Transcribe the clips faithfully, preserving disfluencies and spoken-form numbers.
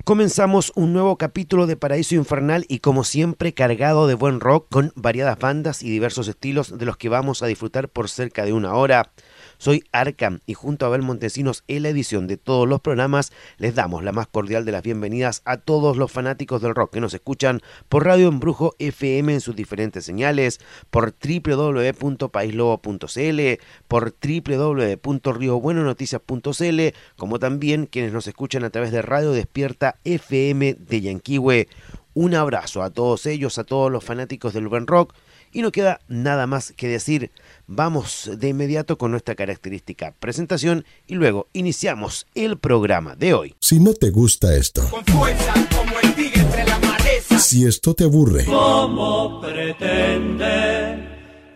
Comenzamos un nuevo capítulo de Paraíso Infernal y como siempre cargado de buen rock con variadas bandas y diversos estilos de los que vamos a disfrutar por cerca de una hora. Soy Arkham y junto a Abel Montesinos en la edición de todos los programas les damos la más cordial de las bienvenidas a todos los fanáticos del rock que nos escuchan por Radio Embrujo F M en sus diferentes señales, por doble u doble u doble u punto país lobo punto c l, por doble u doble u doble u punto rio bueno noticias punto c l, como también quienes nos escuchan a través de Radio Despierta F M de Yanquihue. Un abrazo a todos ellos, a todos los fanáticos del buen rock. Y no queda nada más que decir, vamos de inmediato con nuestra característica presentación y luego iniciamos el programa de hoy. Si no te gusta esto, con fuerza como el tigre entre la maleza. Si esto te aburre, ¿cómo pretende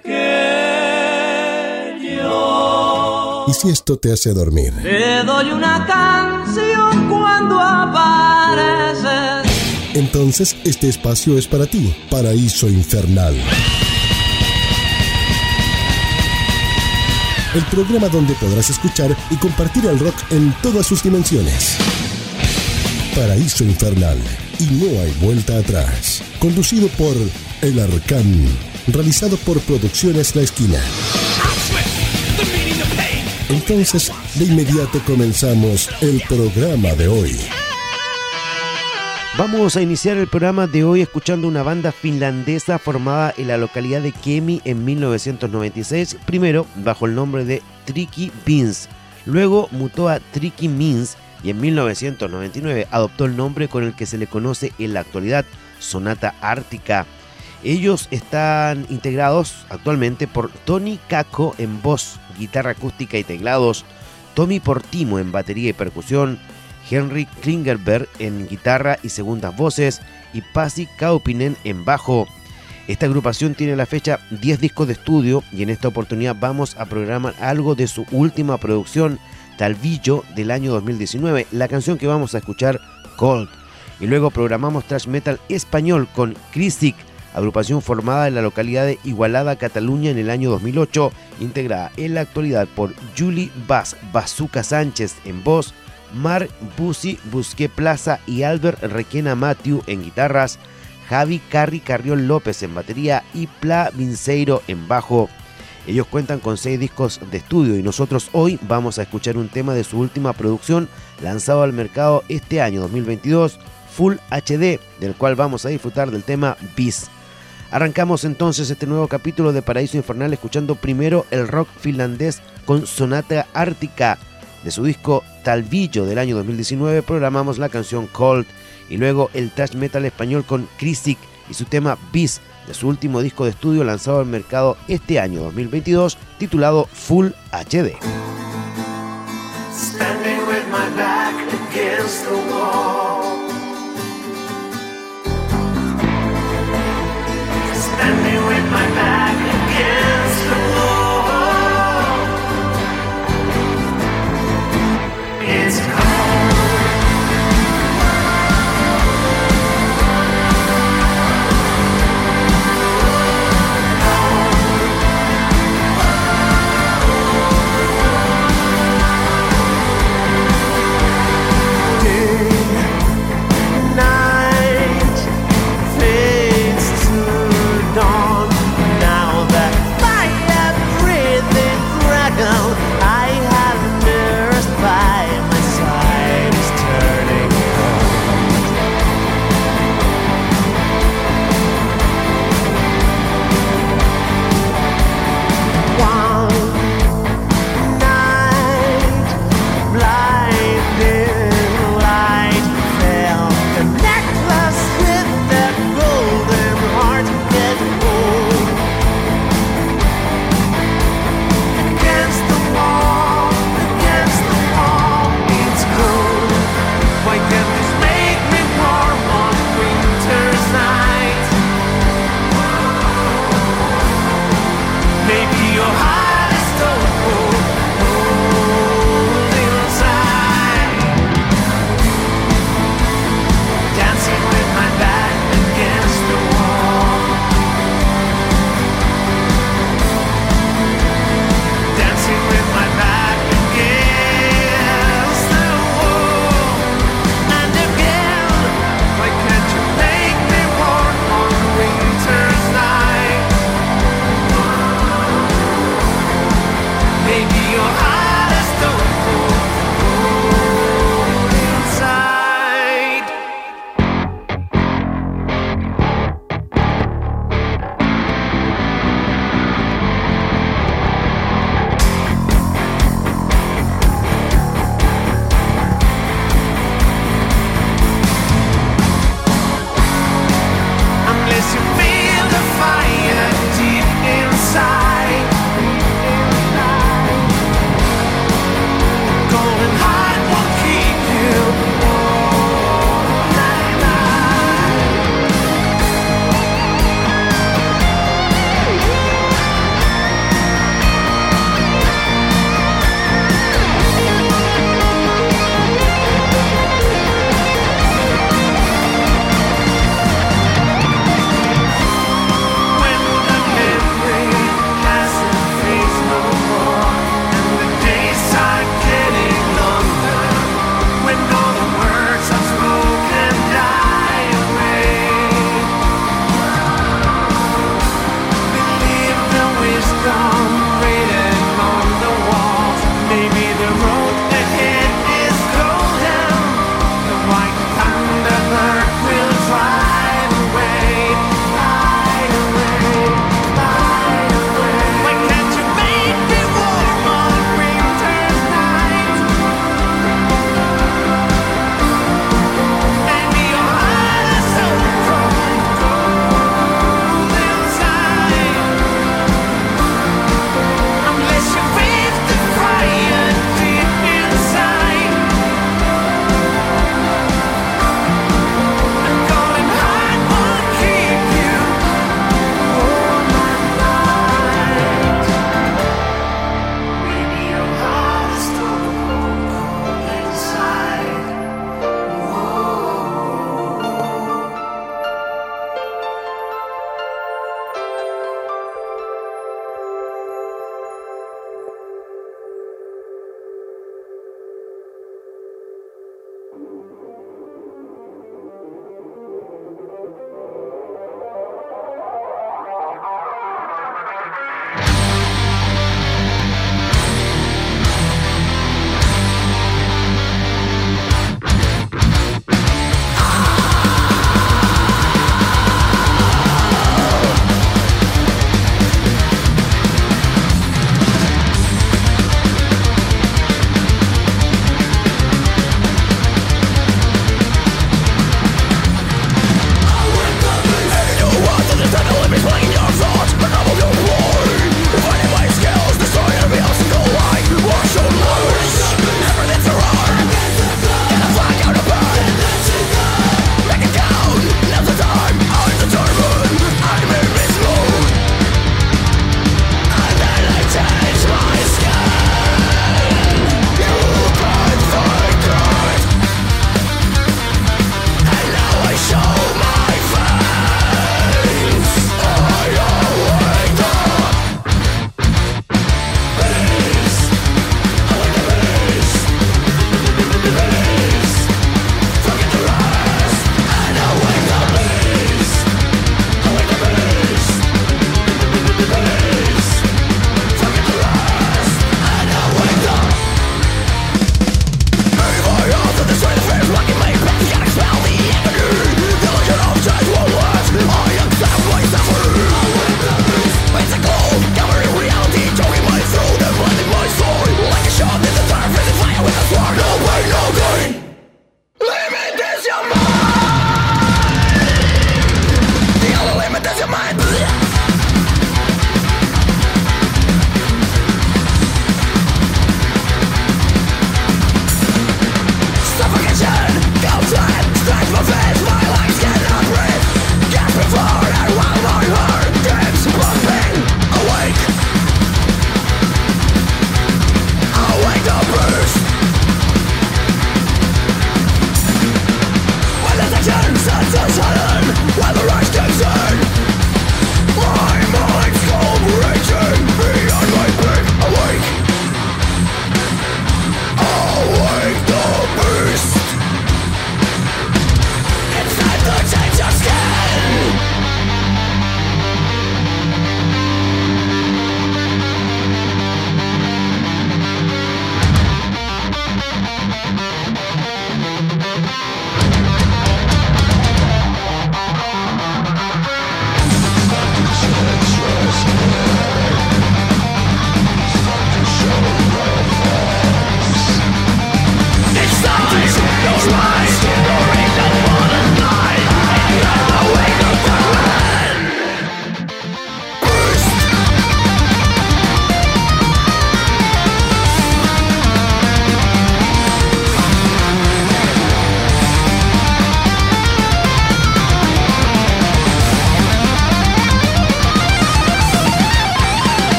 que yo? Y si esto te hace dormir, Te doy una canción cuando apareces. Entonces este espacio es para ti. Paraíso Infernal. El programa donde podrás escuchar y compartir el rock en todas sus dimensiones. Paraíso Infernal. Y no hay vuelta atrás. Conducido por El Arcán. Realizado por Producciones La Esquina. Entonces, de inmediato comenzamos el programa de hoy. Vamos a iniciar el programa de hoy escuchando una banda finlandesa formada en la localidad de Kemi en mil novecientos noventa y seis, primero bajo el nombre de Tricky Beans, luego mutó a Tricky Means y en mil novecientos noventa y nueve adoptó el nombre con el que se le conoce en la actualidad, Sonata Ártica. Ellos están integrados actualmente por Toni Kakko en voz, guitarra acústica y teclados, Tommy Portimo en batería y percusión, Henry Klingerberg en guitarra y segundas voces y Pasi Kaupinen en bajo. Esta agrupación tiene a la fecha diez discos de estudio y en esta oportunidad vamos a programar algo de su última producción, Talvillo, del año dos mil diecinueve, la canción que vamos a escuchar, Cold. Y luego programamos thrash metal español con Cristic, agrupación formada en la localidad de Igualada, Cataluña en el año dos mil ocho, integrada en la actualidad por Julie Bass Bazooka Sánchez en voz, Marc Busi Busqué Plaza y Albert Requena Matthew en guitarras, Javi Carri Carrión López en batería y Pla Vinceiro en bajo. Ellos cuentan con seis discos de estudio y nosotros hoy vamos a escuchar un tema de su última producción lanzado al mercado este año dos mil veintidós, Full H D, del cual vamos a disfrutar del tema Beast. Arrancamos entonces este nuevo capítulo de Paraíso Infernal escuchando primero el rock finlandés con Sonata Ártica. De su disco Talvillo del año dos mil diecinueve programamos la canción Cold y luego el thrash metal español con Cristic y su tema Beast de su último disco de estudio lanzado al mercado este año dos mil veintidós titulado Full H D. Standing with my back against the wall. Standing with my back against the wall. It's cold. Cold.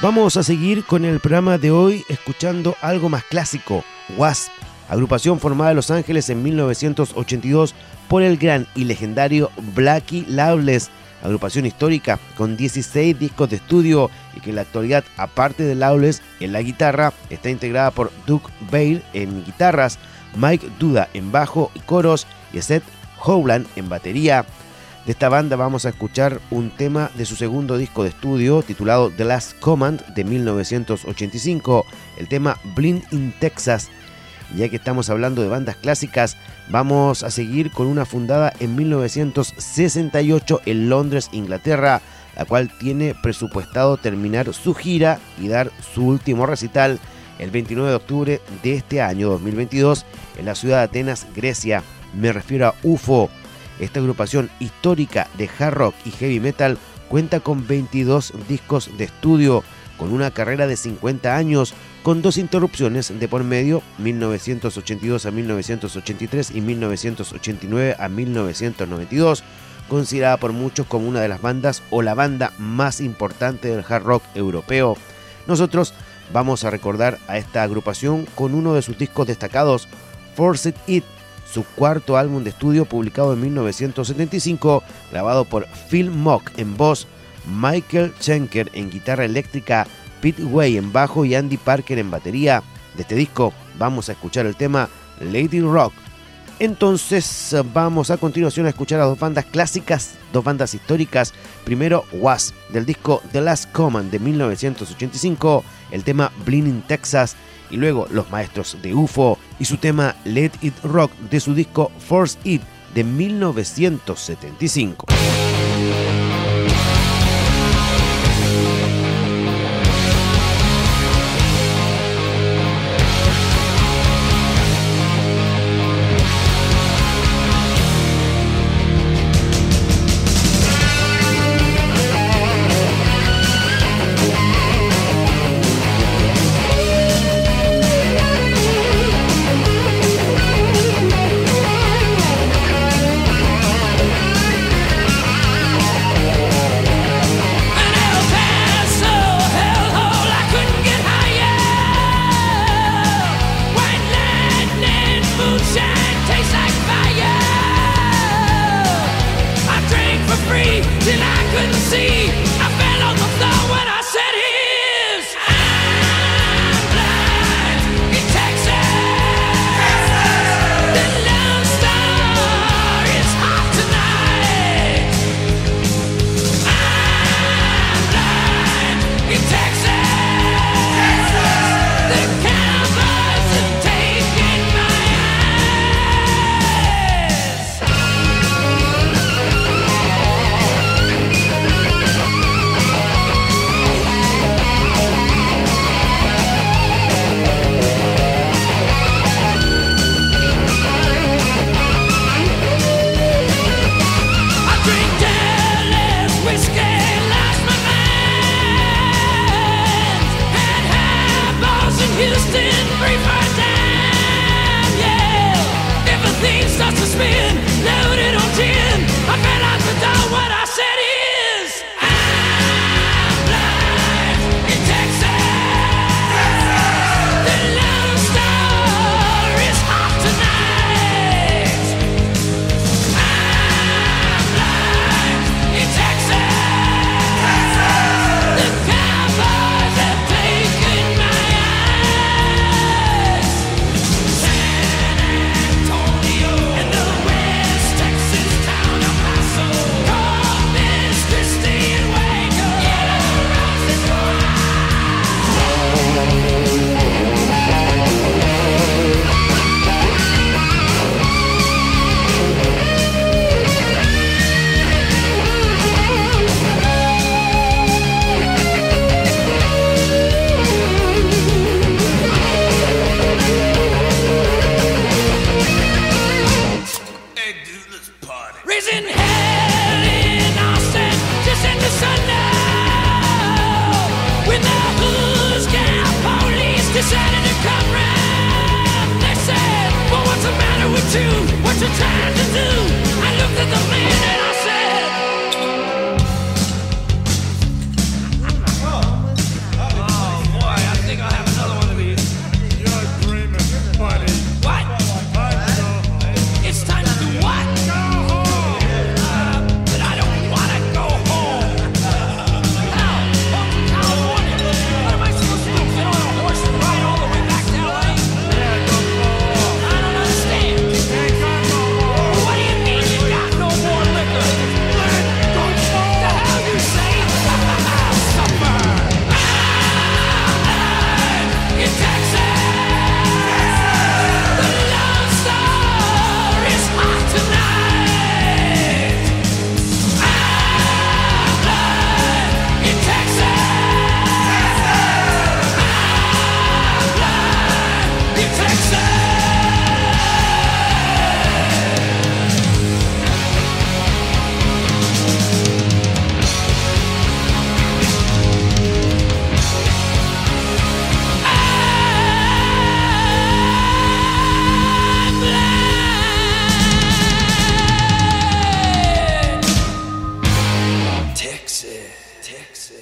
Vamos a seguir con el programa de hoy escuchando algo más clásico, Wasp, agrupación formada en Los Ángeles en mil novecientos ochenta y dos por el gran y legendario Blackie Lawless, agrupación histórica con dieciséis discos de estudio y que en la actualidad, aparte de Lawless en la guitarra, está integrada por Doug Bale en guitarras, Mike Duda en bajo y coros y Seth Howland en batería. De esta banda vamos a escuchar un tema de su segundo disco de estudio titulado The Last Command de mil novecientos ochenta y cinco, el tema Blind in Texas. Ya que estamos hablando de bandas clásicas, vamos a seguir con una fundada en mil novecientos sesenta y ocho en Londres, Inglaterra, la cual tiene presupuestado terminar su gira y dar su último recital el veintinueve de octubre de este año dos mil veintidós en la ciudad de Atenas, Grecia. Me refiero a U F O. Esta agrupación histórica de hard rock y heavy metal cuenta con veintidós discos de estudio, con una carrera de cincuenta años, con dos interrupciones de por medio, mil novecientos ochenta y dos a mil novecientos ochenta y tres y mil novecientos ochenta y nueve a mil novecientos noventa y dos, considerada por muchos como una de las bandas o la banda más importante del hard rock europeo. Nosotros vamos a recordar a esta agrupación con uno de sus discos destacados, Forced It, su cuarto álbum de estudio publicado en mil novecientos setenta y cinco, grabado por Phil Mock en voz, Michael Schenker en guitarra eléctrica, Pete Way en bajo y Andy Parker en batería. De este disco vamos a escuchar el tema Lady Rock. Entonces vamos a continuación a escuchar a dos bandas clásicas, dos bandas históricas. Primero Wasp, del disco The Last Command de mil novecientos ochenta y cinco, el tema Blind in Texas. Y luego los maestros de U F O y su tema Let It Rock de su disco Force It de mil novecientos setenta y cinco.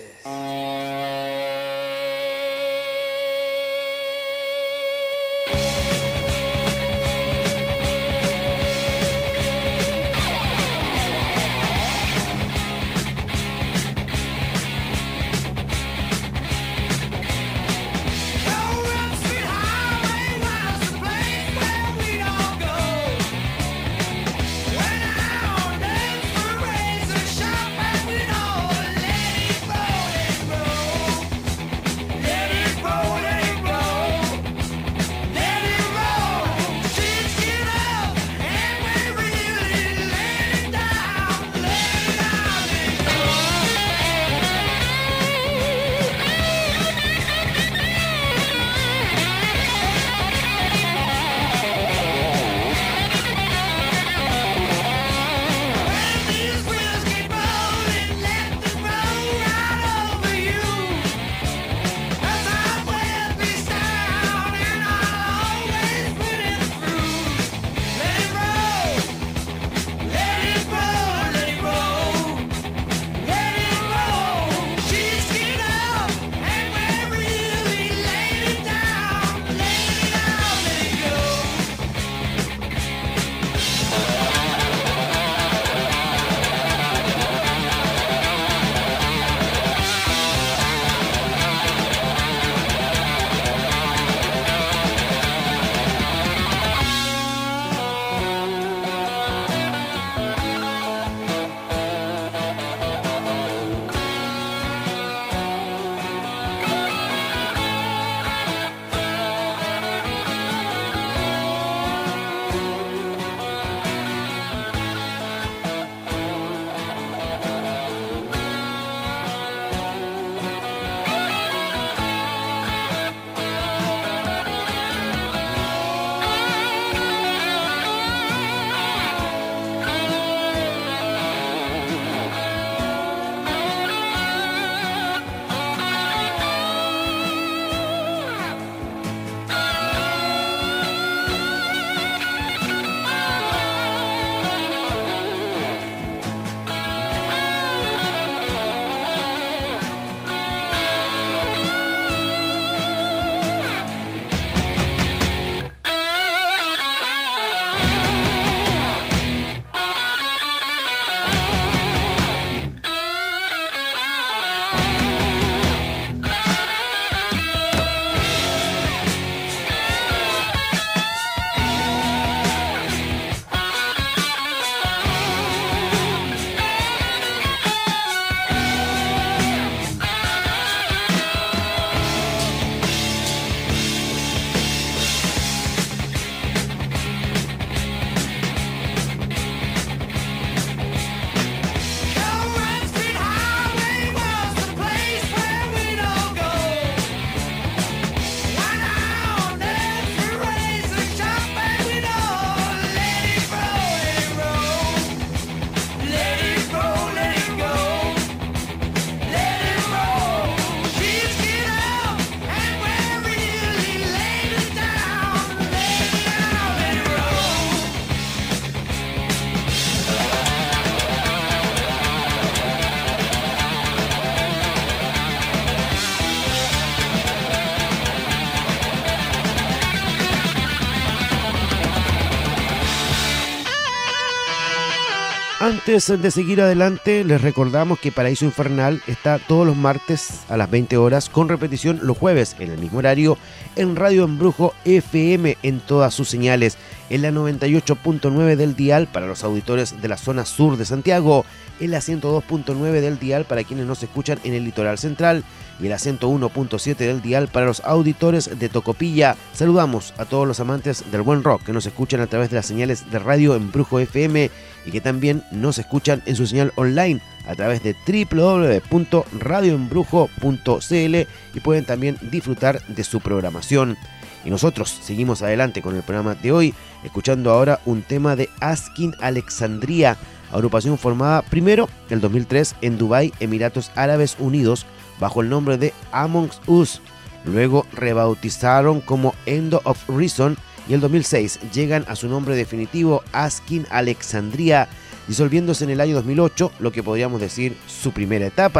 Antes de seguir adelante, les recordamos que Paraíso Infernal está todos los martes a las veinte horas, con repetición los jueves en el mismo horario en Radio Embrujo F M en todas sus señales, en la noventa y ocho punto nueve del dial para los auditores de la zona sur de Santiago, en la ciento dos punto nueve del dial para quienes nos escuchan en el litoral central y en la ciento uno punto siete del dial para los auditores de Tocopilla. Saludamos a todos los amantes del buen rock que nos escuchan a través de las señales de Radio Embrujo F M y que también nos escuchan en su señal online a través de doble u doble u doble u punto radio embrujo punto c l y pueden también disfrutar de su programación. Y nosotros seguimos adelante con el programa de hoy, escuchando ahora un tema de Askin Alexandria, agrupación formada primero el dos mil tres en Dubái, Emiratos Árabes Unidos, bajo el nombre de Amongst Us. Luego rebautizaron como End of Reason y el dos mil seis llegan a su nombre definitivo, Askin Alexandria, disolviéndose en el año dos mil ocho, lo que podríamos decir su primera etapa.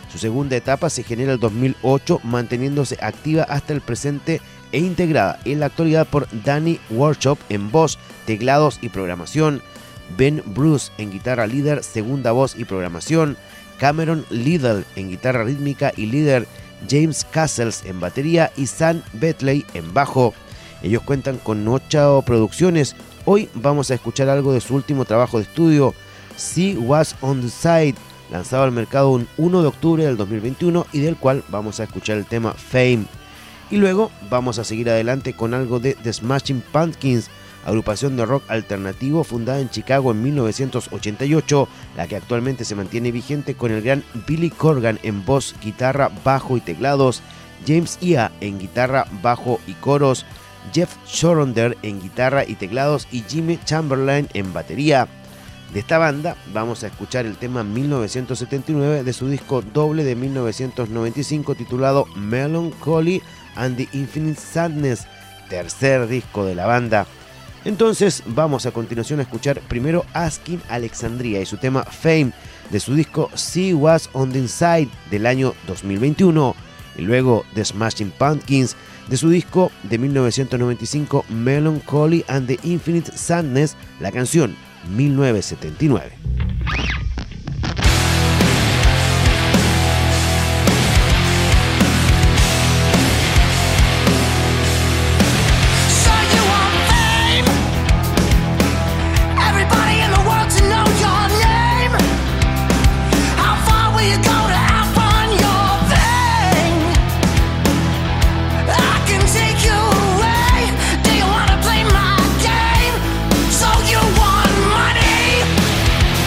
Su segunda etapa se genera el dos mil ocho, manteniéndose activa hasta el presente e integrada en la actualidad por Danny Workshop en voz, teclados y programación, Ben Bruce en guitarra líder, segunda voz y programación, Cameron Liddell en guitarra rítmica y líder, James Castles en batería y Sam Betley en bajo. Ellos cuentan con ocho producciones. Hoy vamos a escuchar algo de su último trabajo de estudio, She Was On The Side, lanzado al mercado un primero de octubre del dos mil veintiuno y del cual vamos a escuchar el tema Fame. Y luego vamos a seguir adelante con algo de The Smashing Pumpkins, agrupación de rock alternativo fundada en Chicago en mil novecientos ochenta y ocho, la que actualmente se mantiene vigente con el gran Billy Corgan en voz, guitarra, bajo y teclados, James Iha en guitarra, bajo y coros, Jeff Shoronder en guitarra y teclados y Jimmy Chamberlain en batería. De esta banda vamos a escuchar el tema mil novecientos setenta y nueve de su disco doble de mil novecientos noventa y cinco titulado Melancholy and the Infinite Sadness, tercer disco de la banda. Entonces vamos a continuación a escuchar primero Asking Alexandria y su tema Fame de su disco She Was On The Inside del año dos mil veintiuno y luego The Smashing Pumpkins de su disco de mil novecientos noventa y cinco Melancholy and the Infinite Sadness, la canción mil novecientos setenta y nueve. So you want money?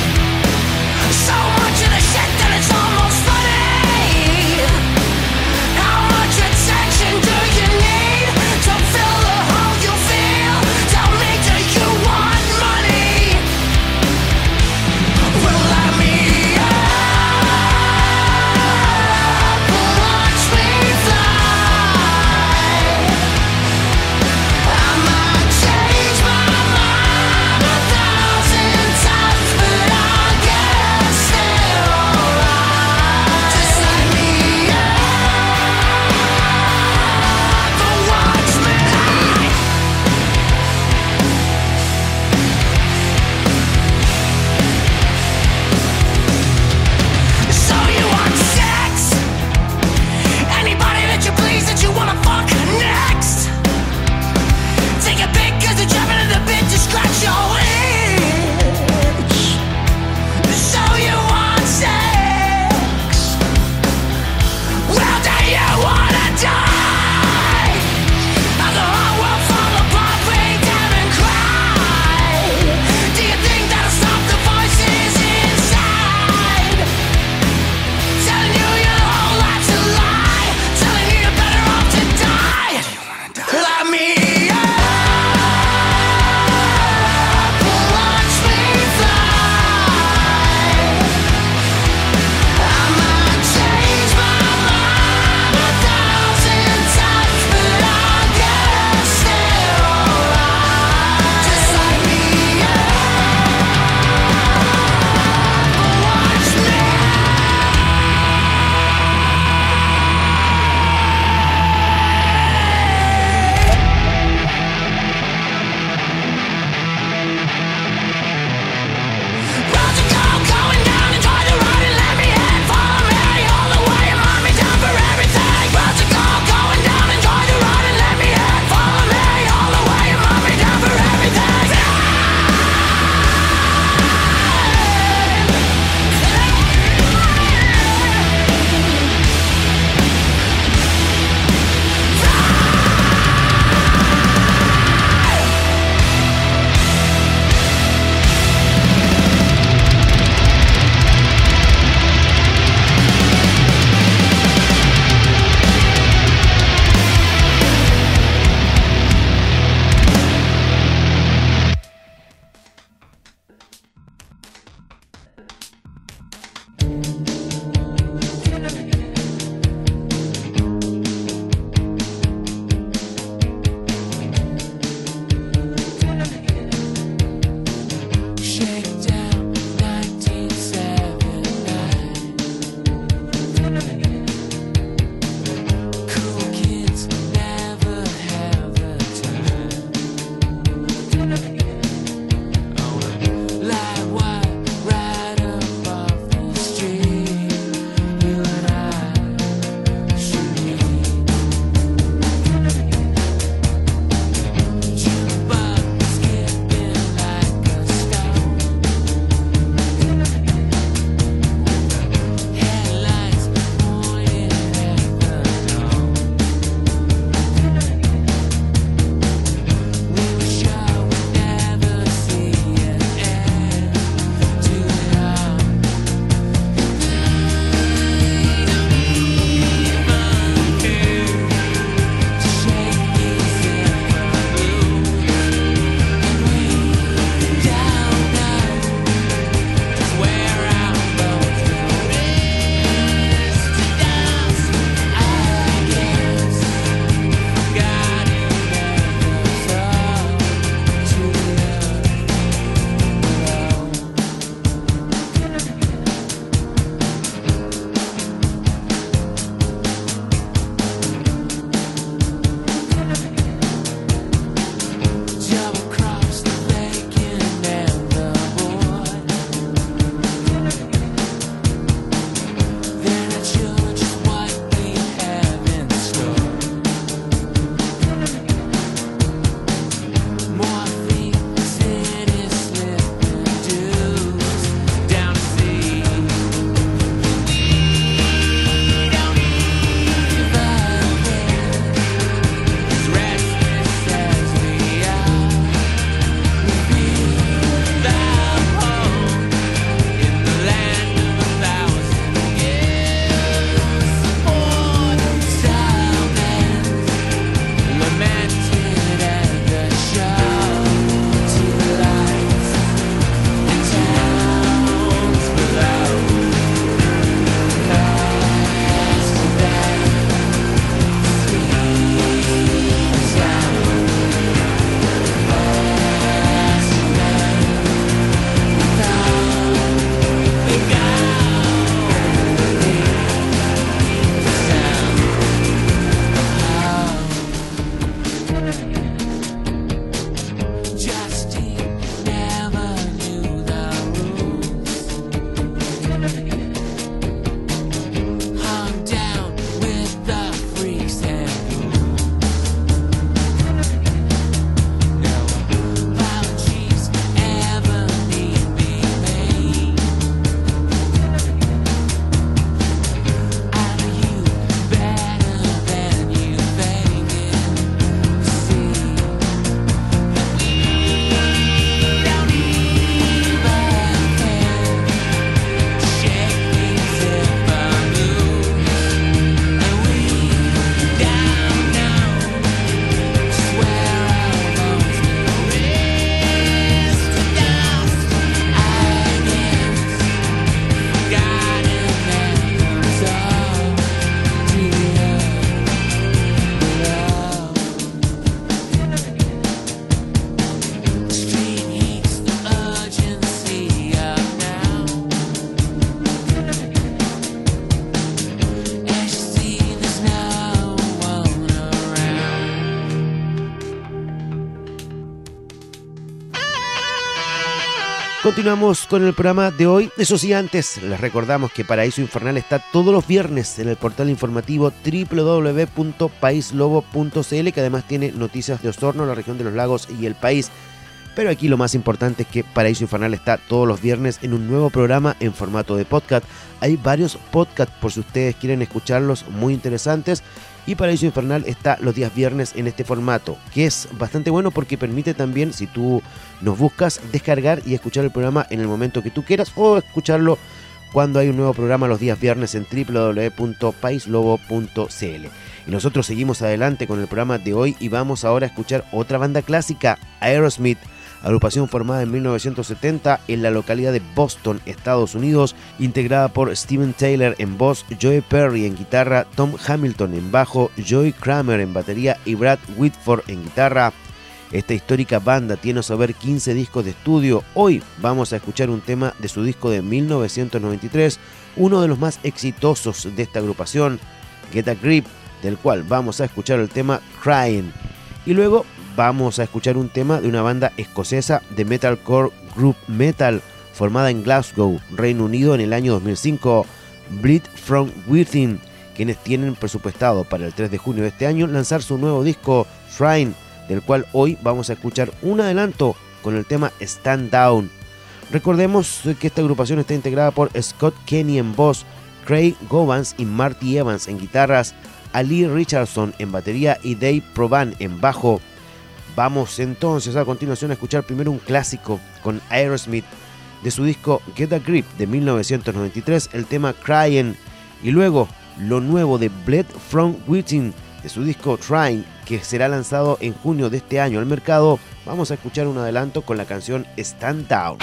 Continuamos con el programa de hoy. Eso sí, antes les recordamos que Paraíso Infernal está todos los viernes en el portal informativo doble u doble u doble u punto país lobo punto c l, que además tiene noticias de Osorno, la región de los lagos y el país. Pero aquí lo más importante es que Paraíso Infernal está todos los viernes en un nuevo programa en formato de podcast. Hay varios podcasts por si ustedes quieren escucharlos, muy interesantes. Y Paraíso Infernal está los días viernes en este formato, que es bastante bueno porque permite también, si tú nos buscas, descargar y escuchar el programa en el momento que tú quieras o escucharlo cuando hay un nuevo programa los días viernes en doble u doble u doble u punto país lobo punto c l. Y nosotros seguimos adelante con el programa de hoy y vamos ahora a escuchar otra banda clásica, Aerosmith, agrupación formada en mil novecientos setenta en la localidad de Boston, Estados Unidos, integrada por Steven Tyler en voz, Joe Perry en guitarra, Tom Hamilton en bajo, Joey Kramer en batería y Brad Whitford en guitarra. Esta histórica banda tiene a saber quince discos de estudio. Hoy vamos a escuchar un tema de su disco de mil novecientos noventa y tres, uno de los más exitosos de esta agrupación, Get a Grip, del cual vamos a escuchar el tema Crying. Y luego vamos a escuchar un tema de una banda escocesa de metalcore group metal formada en Glasgow, Reino Unido en el año dos mil cinco, Bleed From Within, quienes tienen presupuestado para el tres de junio de este año lanzar su nuevo disco Shrine, del cual hoy vamos a escuchar un adelanto con el tema Stand Down. Recordemos que esta agrupación está integrada por Scott Kenny en voz, Craig Govans y Marty Evans en guitarras, Ali Richardson en batería y Dave Provan en bajo. Vamos entonces a continuación a escuchar primero un clásico con Aerosmith de su disco Get a Grip de mil novecientos noventa y tres, el tema Crying, y luego lo nuevo de Bleed From Within de su disco Trying, que será lanzado en junio de este año al mercado. Vamos a escuchar un adelanto con la canción Stand Down.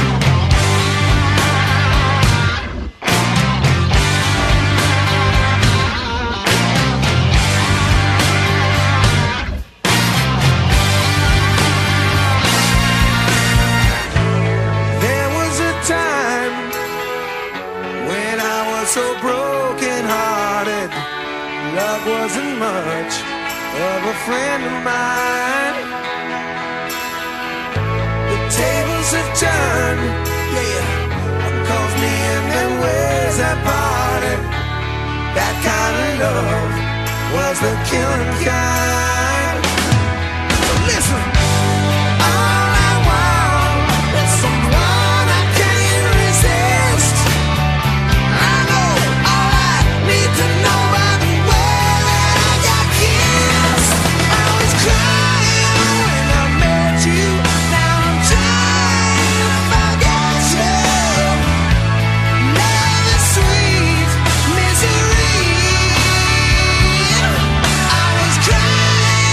So broken hearted, love wasn't much of a friend of mine. The tables have turned, yeah, one calls me in their ways have parted. That kind of love was the killing kind. So listen, all I want is someone I can't resist. To know by the way that I got kissed. I was crying when I met you. Now I'm trying to forget you. Love is sweet misery. I was crying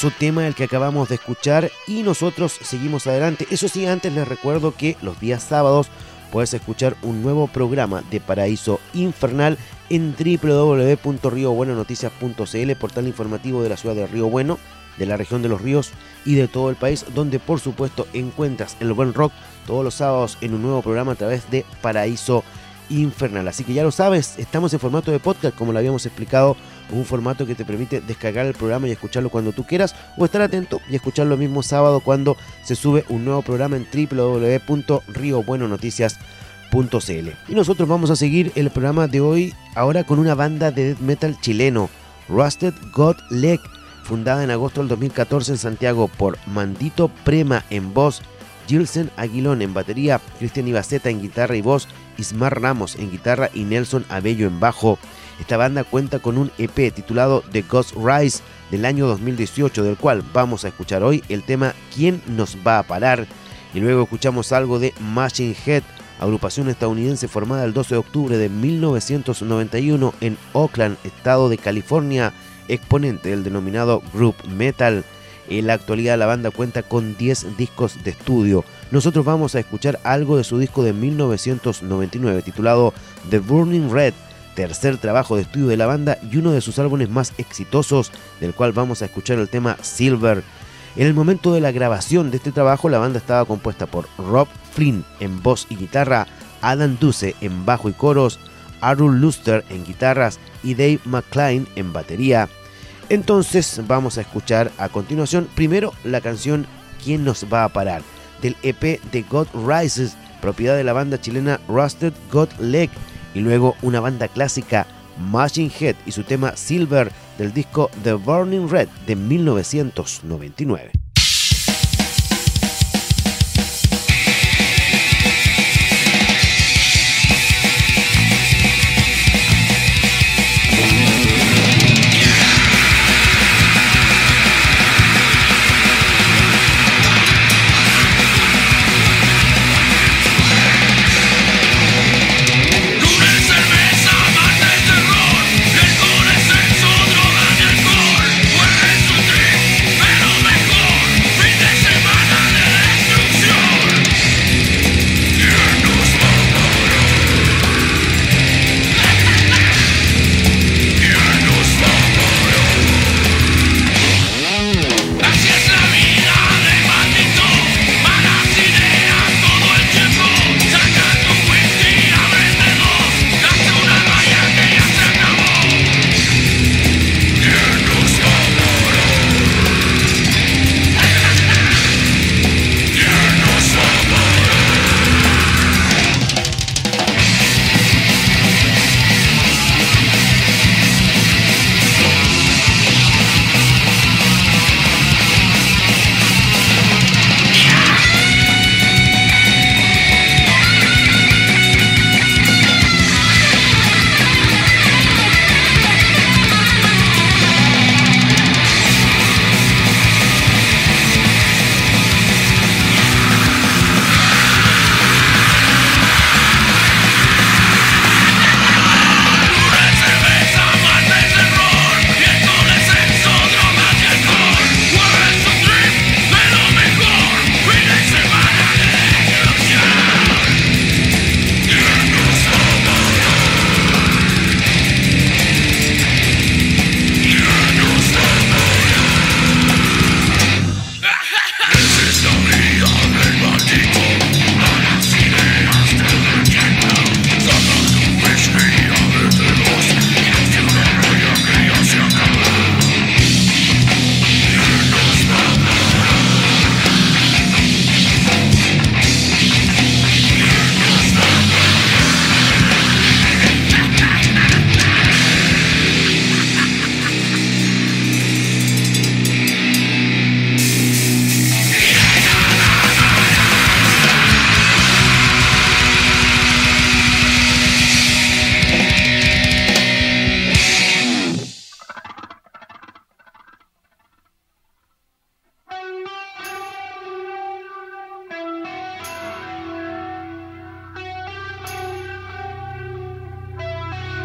hermoso tema el que acabamos de escuchar y nosotros seguimos adelante. Eso sí, antes les recuerdo que los días sábados puedes escuchar un nuevo programa de Paraíso Infernal en doble u doble u doble u punto rio bueno noticias punto c l, portal informativo de la ciudad de Río Bueno, de la región de Los Ríos y de todo el país, donde por supuesto encuentras el buen rock todos los sábados en un nuevo programa a través de Paraíso Infernal. Así que ya lo sabes, estamos en formato de podcast, como lo habíamos explicado, un formato que te permite descargar el programa y escucharlo cuando tú quieras, o estar atento y escucharlo el mismo sábado cuando se sube un nuevo programa en doble u doble u doble u punto rio bueno noticias punto c l. Y nosotros vamos a seguir el programa de hoy ahora con una banda de death metal chileno, Rusted God Leg, fundada en agosto del dos mil catorce en Santiago por Mandito Prema en voz, Gilsen Aguilón en batería, Cristian Ibaceta en guitarra y voz, Ismar Ramos en guitarra y Nelson Abello en bajo. Esta banda cuenta con un E P titulado The Ghost Rise del año dos mil dieciocho, del cual vamos a escuchar hoy el tema ¿Quién nos va a parar? Y luego escuchamos algo de Machine Head, agrupación estadounidense formada el doce de octubre de mil novecientos noventa y uno en Oakland, estado de California, exponente del denominado group metal. En la actualidad la banda cuenta con diez discos de estudio. Nosotros vamos a escuchar algo de su disco de mil novecientos noventa y nueve titulado The Burning Red, tercer trabajo de estudio de la banda y uno de sus álbumes más exitosos, del cual vamos a escuchar el tema Silver. En el momento de la grabación de este trabajo la banda estaba compuesta por Rob Flynn en voz y guitarra, Adam Duce en bajo y coros, Aaron Luster en guitarras y Dave McClain en batería. Entonces vamos a escuchar a continuación primero la canción ¿Quién nos va a parar?, del E P The God Rises, propiedad de la banda chilena Rusted God Leg, y luego una banda clásica, Machine Head, y su tema Silver del disco The Burning Red de mil novecientos noventa y nueve.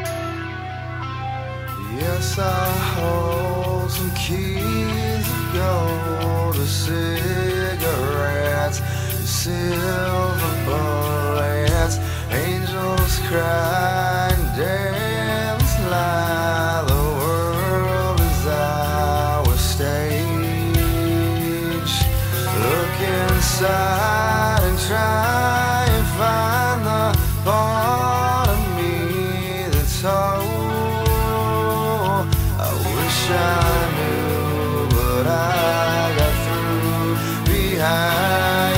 Yes, I hold some keys of gold. inside and try and find the part of me that's whole. I wish I knew, but I got through behind.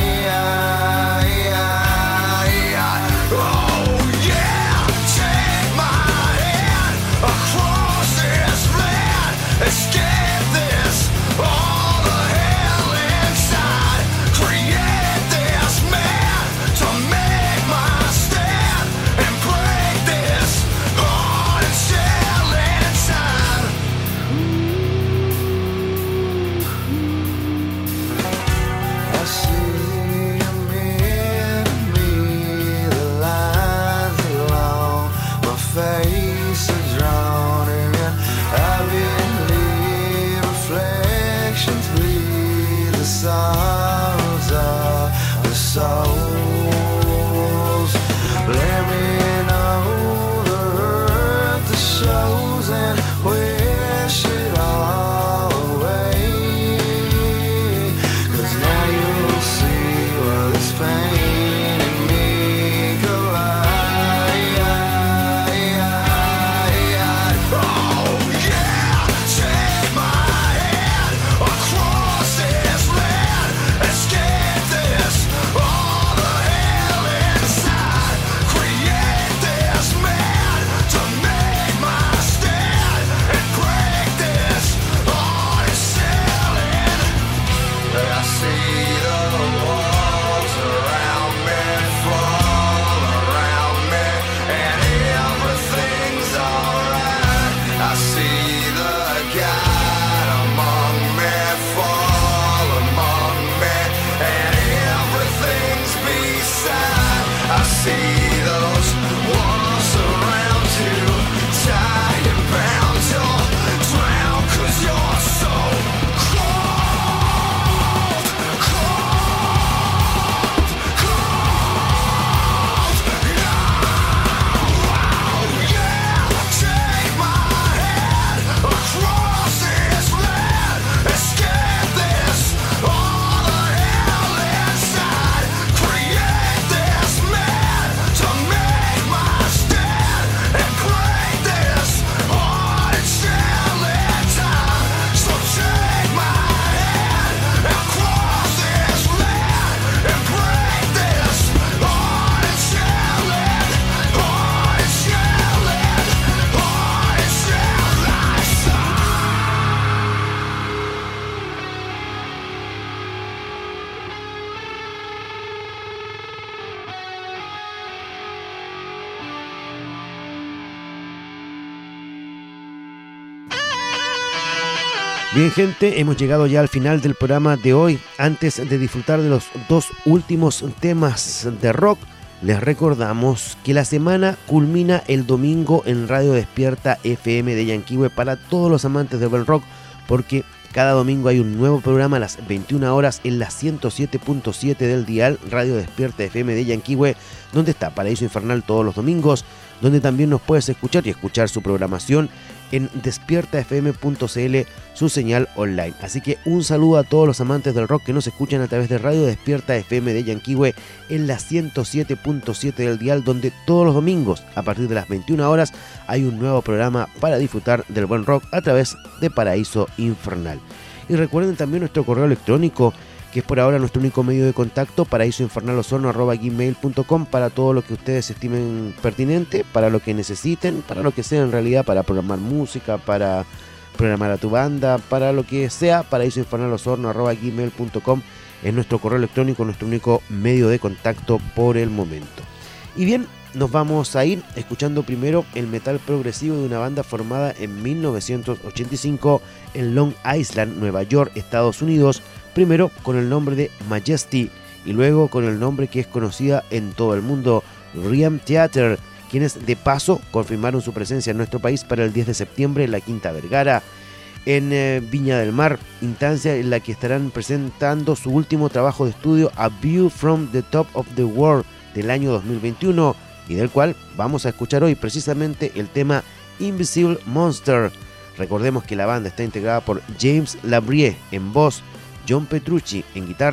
Bien, gente, hemos llegado ya al final del programa de hoy. Antes de disfrutar de los dos últimos temas de rock, les recordamos que la semana culmina el domingo en Radio Despierta F M de Yanquihue para todos los amantes del buen rock, porque cada domingo hay un nuevo programa a las veintiuna horas en la ciento siete punto siete del dial Radio Despierta F M de Yanquihue, donde está Paraíso Infernal todos los domingos, donde también nos puedes escuchar y escuchar su programación en despierta f m punto c l, su señal online. Así que un saludo a todos los amantes del rock que nos escuchan a través de Radio Despierta F M de Yanquihue en la ciento siete punto siete del dial, donde todos los domingos a partir de las veintiuna horas hay un nuevo programa para disfrutar del buen rock a través de Paraíso Infernal. Y recuerden también nuestro correo electrónico, que es por ahora nuestro único medio de contacto, paraísoinfernalosorno arroba gmail punto com, para todo lo que ustedes estimen pertinente, para lo que necesiten, para lo que sea en realidad, para programar música, para programar a tu banda, para lo que sea. paraísoinfernalosorno arroba gmail punto com es nuestro correo electrónico, nuestro único medio de contacto por el momento. Y bien, nos vamos a ir escuchando primero el metal progresivo de una banda formada en mil novecientos ochenta y cinco en Long Island, Nueva York, Estados Unidos, primero con el nombre de Majesty y luego con el nombre que es conocida en todo el mundo, Riem Theater, quienes de paso confirmaron su presencia en nuestro país para el diez de septiembre en la Quinta Vergara, en eh, Viña del Mar, instancia en la que estarán presentando su último trabajo de estudio, A View from the Top of the World, del año dos mil veintiuno, y del cual vamos a escuchar hoy precisamente el tema Invisible Monster. Recordemos que la banda está integrada por James Labrie en voz, John Petrucci en guitarra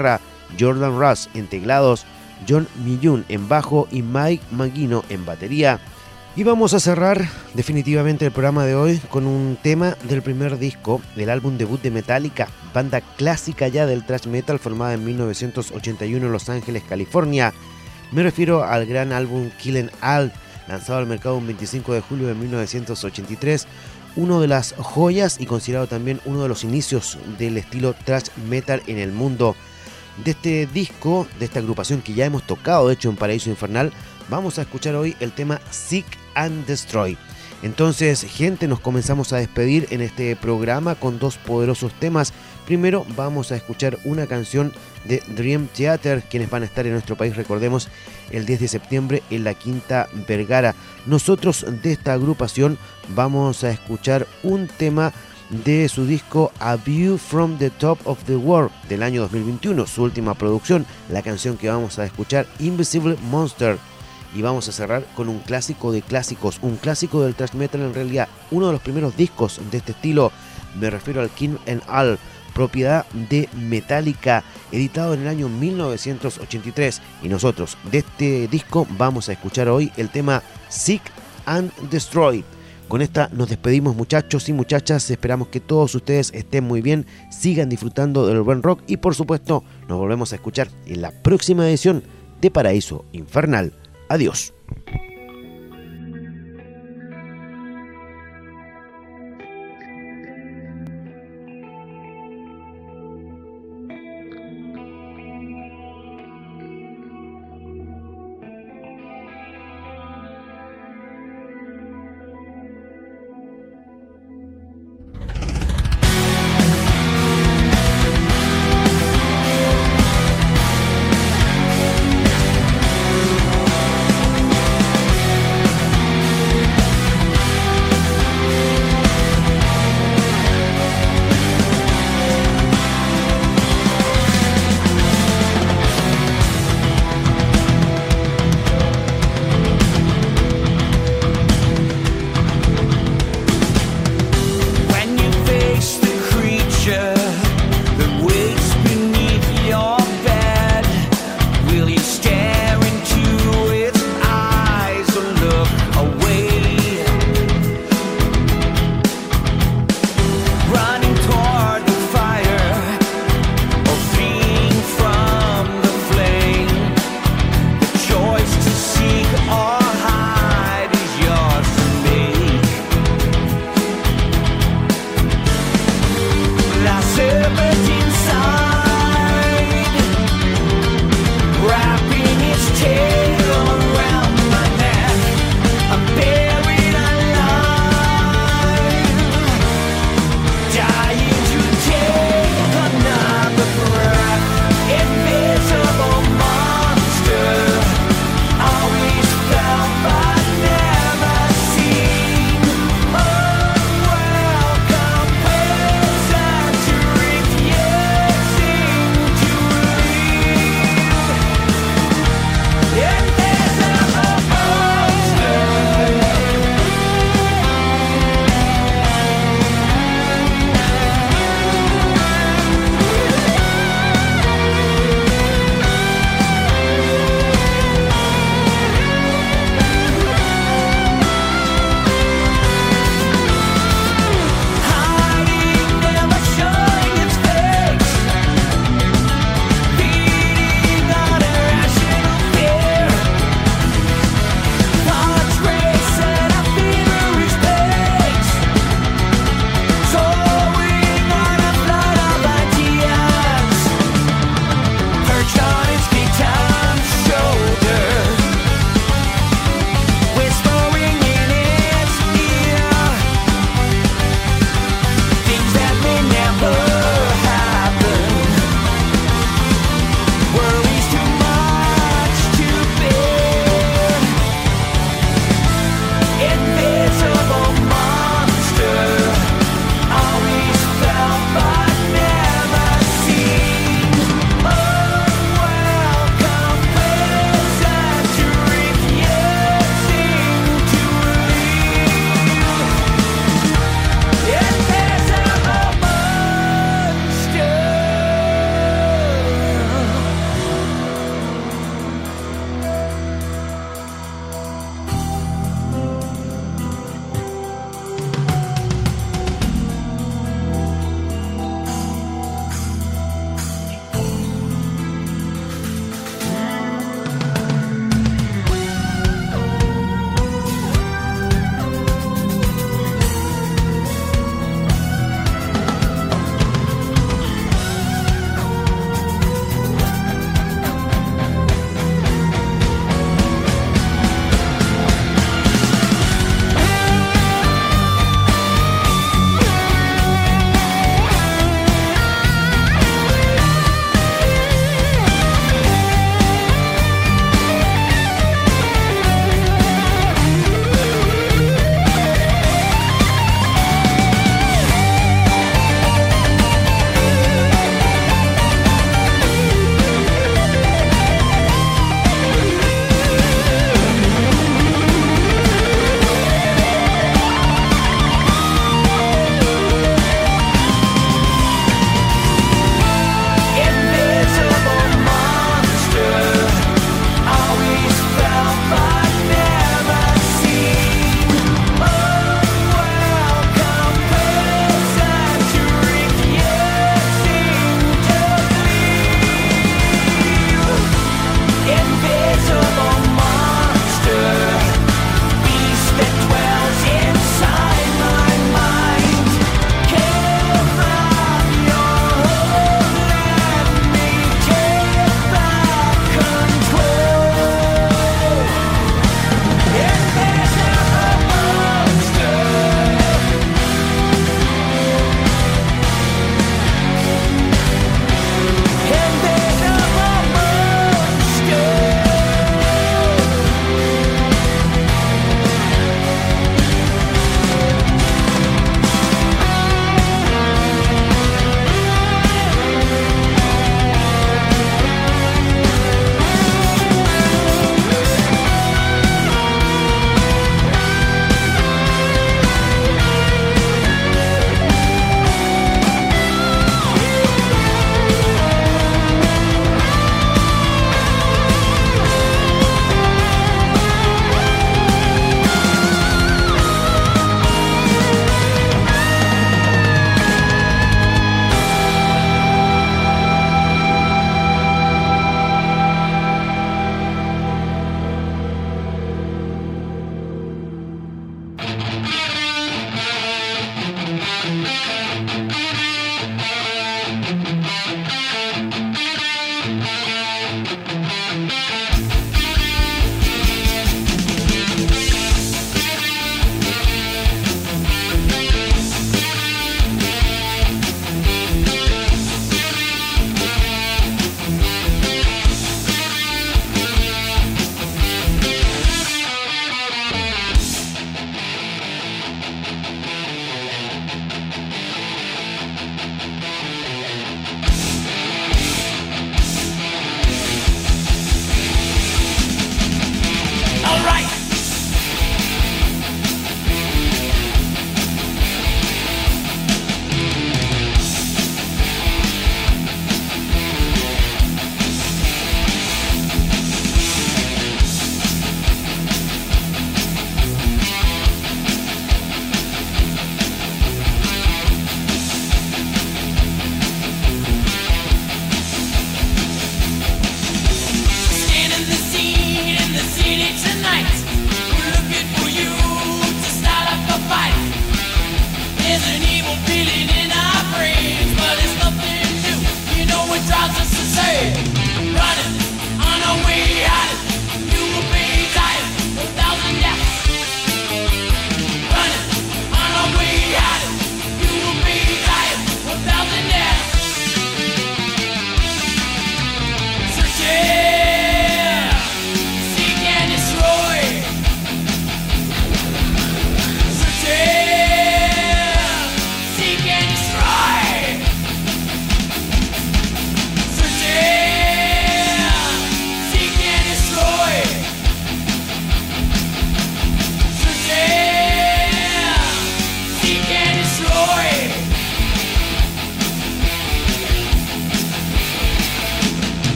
Jordan Russ en teclados, John Millun en bajo y Mike Mangino en batería. Y vamos a cerrar definitivamente el programa de hoy con un tema del primer disco del álbum debut de Metallica, banda clásica ya del thrash metal formada en mil novecientos ochenta y uno en Los Ángeles, California. Me refiero al gran álbum Kill 'Em All, lanzado al mercado un veinticinco de julio de mil novecientos ochenta y tres, uno de las joyas y considerado también uno de los inicios del estilo thrash metal en el mundo. De este disco, de esta agrupación que ya hemos tocado de hecho en Paraíso Infernal, vamos a escuchar hoy el tema Seek and Destroy. Entonces, gente, nos comenzamos a despedir en este programa con dos poderosos temas. Primero vamos a escuchar una canción de Dream Theater, quienes van a estar en nuestro país, recordemos, el diez de septiembre en la Quinta Vergara. Nosotros de esta agrupación vamos a escuchar un tema de su disco A View from the Top of the World del año dos mil veintiuno, su última producción, la canción que vamos a escuchar, Invisible Monster. Y vamos a cerrar con un clásico de clásicos, un clásico del thrash metal, en realidad uno de los primeros discos de este estilo. Me refiero al Kill 'Em All, propiedad de Metallica, editado en el año mil novecientos ochenta y tres. Y nosotros de este disco vamos a escuchar hoy el tema Seek and Destroy. Con esta nos despedimos, muchachos y muchachas. Esperamos que todos ustedes estén muy bien, sigan disfrutando del buen rock y por supuesto nos volvemos a escuchar en la próxima edición de Paraíso Infernal. Adiós.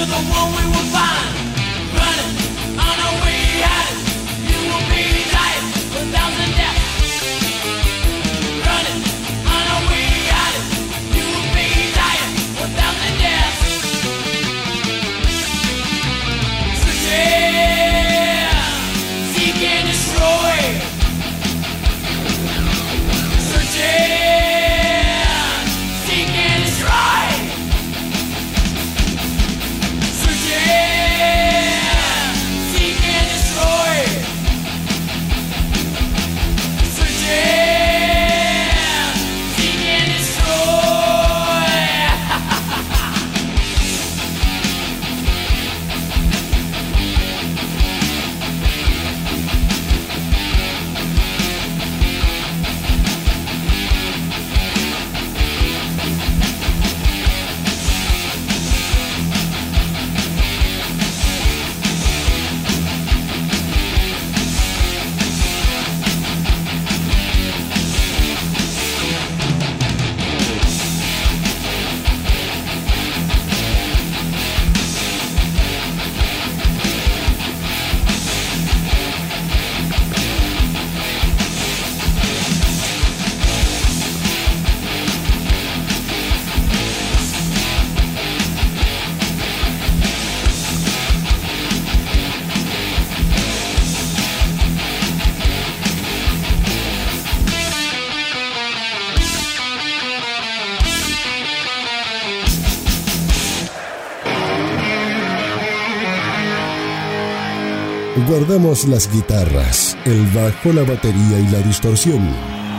Guardamos las guitarras, el bajo, la batería y la distorsión.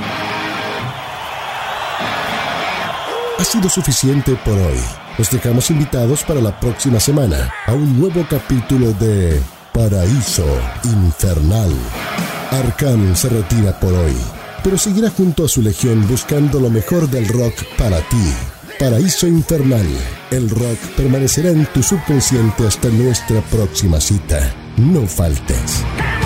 Ha sido suficiente por hoy. Los dejamos invitados para la próxima semana a un nuevo capítulo de Paraíso Infernal. Arkham se retira por hoy, pero seguirá junto a su legión buscando lo mejor del rock para ti. Paraíso Infernal. El rock permanecerá en tu subconsciente hasta nuestra próxima cita. No faltes.